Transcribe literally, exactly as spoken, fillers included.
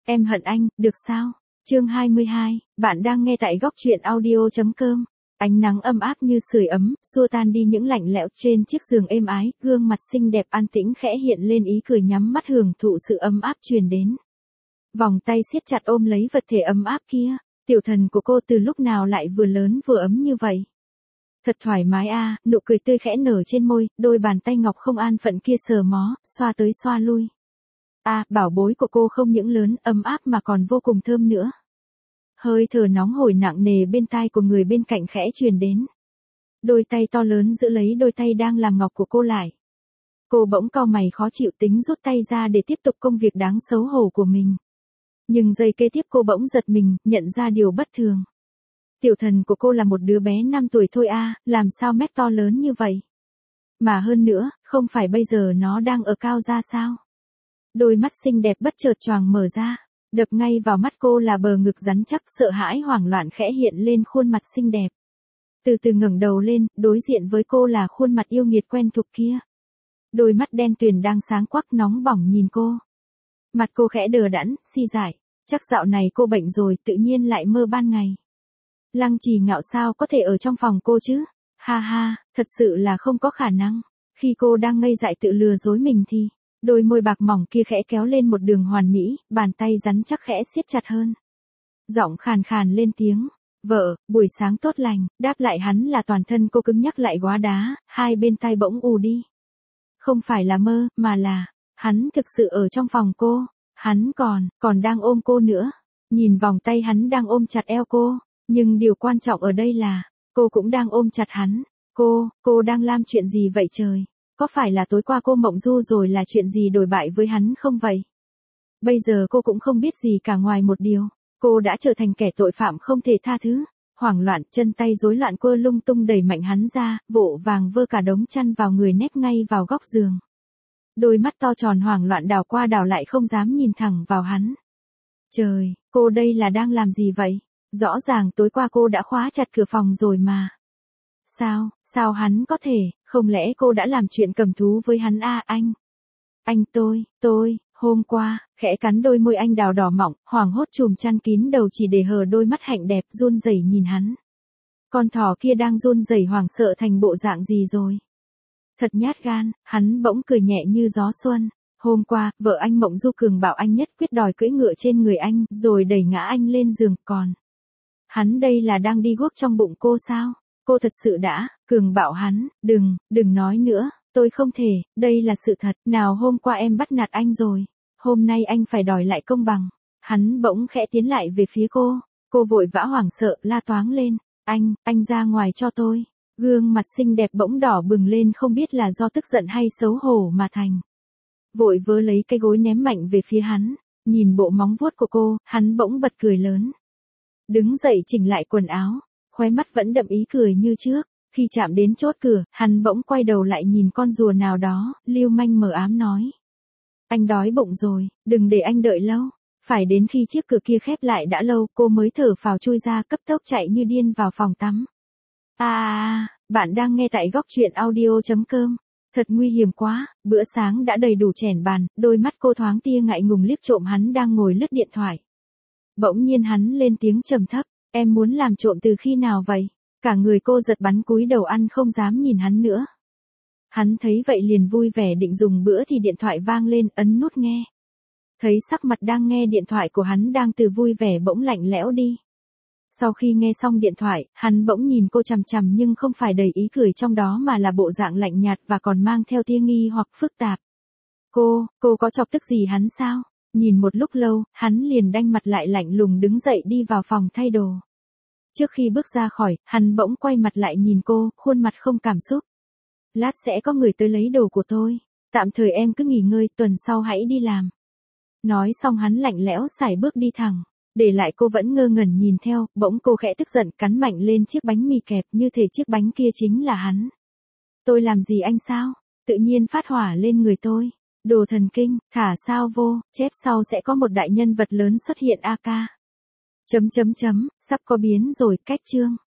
Em hận anh, được sao? Chương hai mươi hai, bạn đang nghe tại góc truyện audio.com. Ánh nắng âm áp như sưởi ấm, xua tan đi những lạnh lẽo trên chiếc giường êm ái, gương mặt xinh đẹp an tĩnh khẽ hiện lên ý cười nhắm mắt hưởng thụ sự ấm áp truyền đến. Vòng tay siết chặt ôm lấy vật thể ấm áp kia, tiểu thần của cô từ lúc nào lại vừa lớn vừa ấm như vậy. Thật thoải mái a, à, nụ cười tươi khẽ nở trên môi, đôi bàn tay ngọc không an phận kia sờ mó, xoa tới xoa lui. A, à, bảo bối của cô không những lớn, ấm áp mà còn vô cùng thơm nữa. Hơi thở nóng hổi nặng nề bên tai của người bên cạnh khẽ truyền đến. Đôi tay to lớn giữ lấy đôi tay đang làm ngọc của cô lại. Cô bỗng cau mày khó chịu tính rút tay ra để tiếp tục công việc đáng xấu hổ của mình. Nhưng giây kế tiếp cô bỗng giật mình, nhận ra điều bất thường. Tiểu thần của cô là một đứa bé năm tuổi thôi a, à, làm sao mép to lớn như vậy? Mà hơn nữa, không phải bây giờ nó đang ở cao ra sao? Đôi mắt xinh đẹp bất chợt choàng mở ra, đập ngay vào mắt cô là bờ ngực rắn chắc, sợ hãi hoảng loạn khẽ hiện lên khuôn mặt xinh đẹp. Từ từ ngẩng đầu lên, đối diện với cô là khuôn mặt yêu nghiệt quen thuộc kia. Đôi mắt đen tuyền đang sáng quắc nóng bỏng nhìn cô. Mặt cô khẽ đờ đẫn, si dại, chắc dạo này cô bệnh rồi, tự nhiên lại mơ ban ngày. Lăng Trì Ngạo sao có thể ở trong phòng cô chứ? Ha ha, thật sự là không có khả năng. Khi cô đang ngây dại tự lừa dối mình thì, đôi môi bạc mỏng kia khẽ kéo lên một đường hoàn mỹ, bàn tay rắn chắc khẽ siết chặt hơn. Giọng khàn khàn lên tiếng, vợ, buổi sáng tốt lành, đáp lại hắn là toàn thân cô cứng nhắc lại hóa đá, hai bên tai bỗng ù đi. Không phải là mơ, mà là, hắn thực sự ở trong phòng cô, hắn còn, còn đang ôm cô nữa. Nhìn vòng tay hắn đang ôm chặt eo cô, nhưng điều quan trọng ở đây là, cô cũng đang ôm chặt hắn. Cô, cô đang làm chuyện gì vậy trời? Có phải là tối qua cô mộng du rồi là chuyện gì đổi bại với hắn không vậy? Bây giờ cô cũng không biết gì cả ngoài một điều, cô đã trở thành kẻ tội phạm không thể tha thứ. Hoảng loạn, chân tay rối loạn quơ lung tung đẩy mạnh hắn ra, vỗ vàng vơ cả đống chăn vào người nép ngay vào góc giường. Đôi mắt to tròn hoảng loạn đảo qua đảo lại không dám nhìn thẳng vào hắn. Trời, cô đây là đang làm gì vậy? Rõ ràng tối qua cô đã khóa chặt cửa phòng rồi mà. Sao, sao hắn có thể, không lẽ cô đã làm chuyện cầm thú với hắn a à, anh? Anh tôi, tôi, hôm qua, khẽ cắn đôi môi anh đào đỏ mọng, hoảng hốt chùm chăn kín đầu chỉ để hờ đôi mắt hạnh đẹp run rẩy nhìn hắn. Con thỏ kia đang run rẩy hoảng sợ thành bộ dạng gì rồi? Thật nhát gan, hắn bỗng cười nhẹ như gió xuân. Hôm qua, vợ anh Mộng Du Cường bảo anh nhất quyết đòi cưỡi ngựa trên người anh, rồi đẩy ngã anh lên giường, còn hắn đây là đang đi guốc trong bụng cô sao? Cô thật sự đã, Cường bảo hắn, đừng, đừng nói nữa, tôi không thể, đây là sự thật, nào hôm qua em bắt nạt anh rồi, hôm nay anh phải đòi lại công bằng. Hắn bỗng khẽ tiến lại về phía cô, cô vội vã hoảng sợ, la toáng lên, anh, anh ra ngoài cho tôi. Gương mặt xinh đẹp bỗng đỏ bừng lên không biết là do tức giận hay xấu hổ mà thành. Vội vớ lấy cái gối ném mạnh về phía hắn, nhìn bộ móng vuốt của cô, hắn bỗng bật cười lớn. Đứng dậy chỉnh lại quần áo, khóe mắt vẫn đậm ý cười như trước, khi chạm đến chốt cửa, hắn bỗng quay đầu lại nhìn con rùa nào đó, lưu manh mờ ám nói. Anh đói bụng rồi, đừng để anh đợi lâu. Phải đến khi chiếc cửa kia khép lại đã lâu, cô mới thở phào chui ra cấp tốc chạy như điên vào phòng tắm. À, à, bạn đang nghe tại góc truyện audio.com. Thật nguy hiểm quá, bữa sáng đã đầy đủ chèn bàn, đôi mắt cô thoáng tia ngại ngùng liếc trộm hắn đang ngồi lướt điện thoại. Bỗng nhiên hắn lên tiếng trầm thấp, em muốn làm trộm từ khi nào vậy? Cả người cô giật bắn cúi đầu ăn không dám nhìn hắn nữa. Hắn thấy vậy liền vui vẻ định dùng bữa thì điện thoại vang lên, ấn nút nghe. Thấy sắc mặt đang nghe điện thoại của hắn đang từ vui vẻ bỗng lạnh lẽo đi. Sau khi nghe xong điện thoại, hắn bỗng nhìn cô chằm chằm nhưng không phải đầy ý cười trong đó mà là bộ dạng lạnh nhạt và còn mang theo tia nghi hoặc phức tạp. Cô, cô có chọc tức gì hắn sao? Nhìn một lúc lâu, hắn liền đanh mặt lại lạnh lùng đứng dậy đi vào phòng thay đồ. Trước khi bước ra khỏi, hắn bỗng quay mặt lại nhìn cô, khuôn mặt không cảm xúc. Lát sẽ có người tới lấy đồ của tôi. Tạm thời em cứ nghỉ ngơi, tuần sau hãy đi làm. Nói xong hắn lạnh lẽo sải bước đi thẳng. Để lại cô vẫn ngơ ngẩn nhìn theo, bỗng cô khẽ tức giận cắn mạnh lên chiếc bánh mì kẹp như thể chiếc bánh kia chính là hắn. Tôi làm gì anh sao? Tự nhiên phát hỏa lên người tôi. Đồ thần kinh, thả sao vô, chép sau sẽ có một đại nhân vật lớn xuất hiện a ca. Chấm chấm chấm, sắp có biến rồi, cách chương.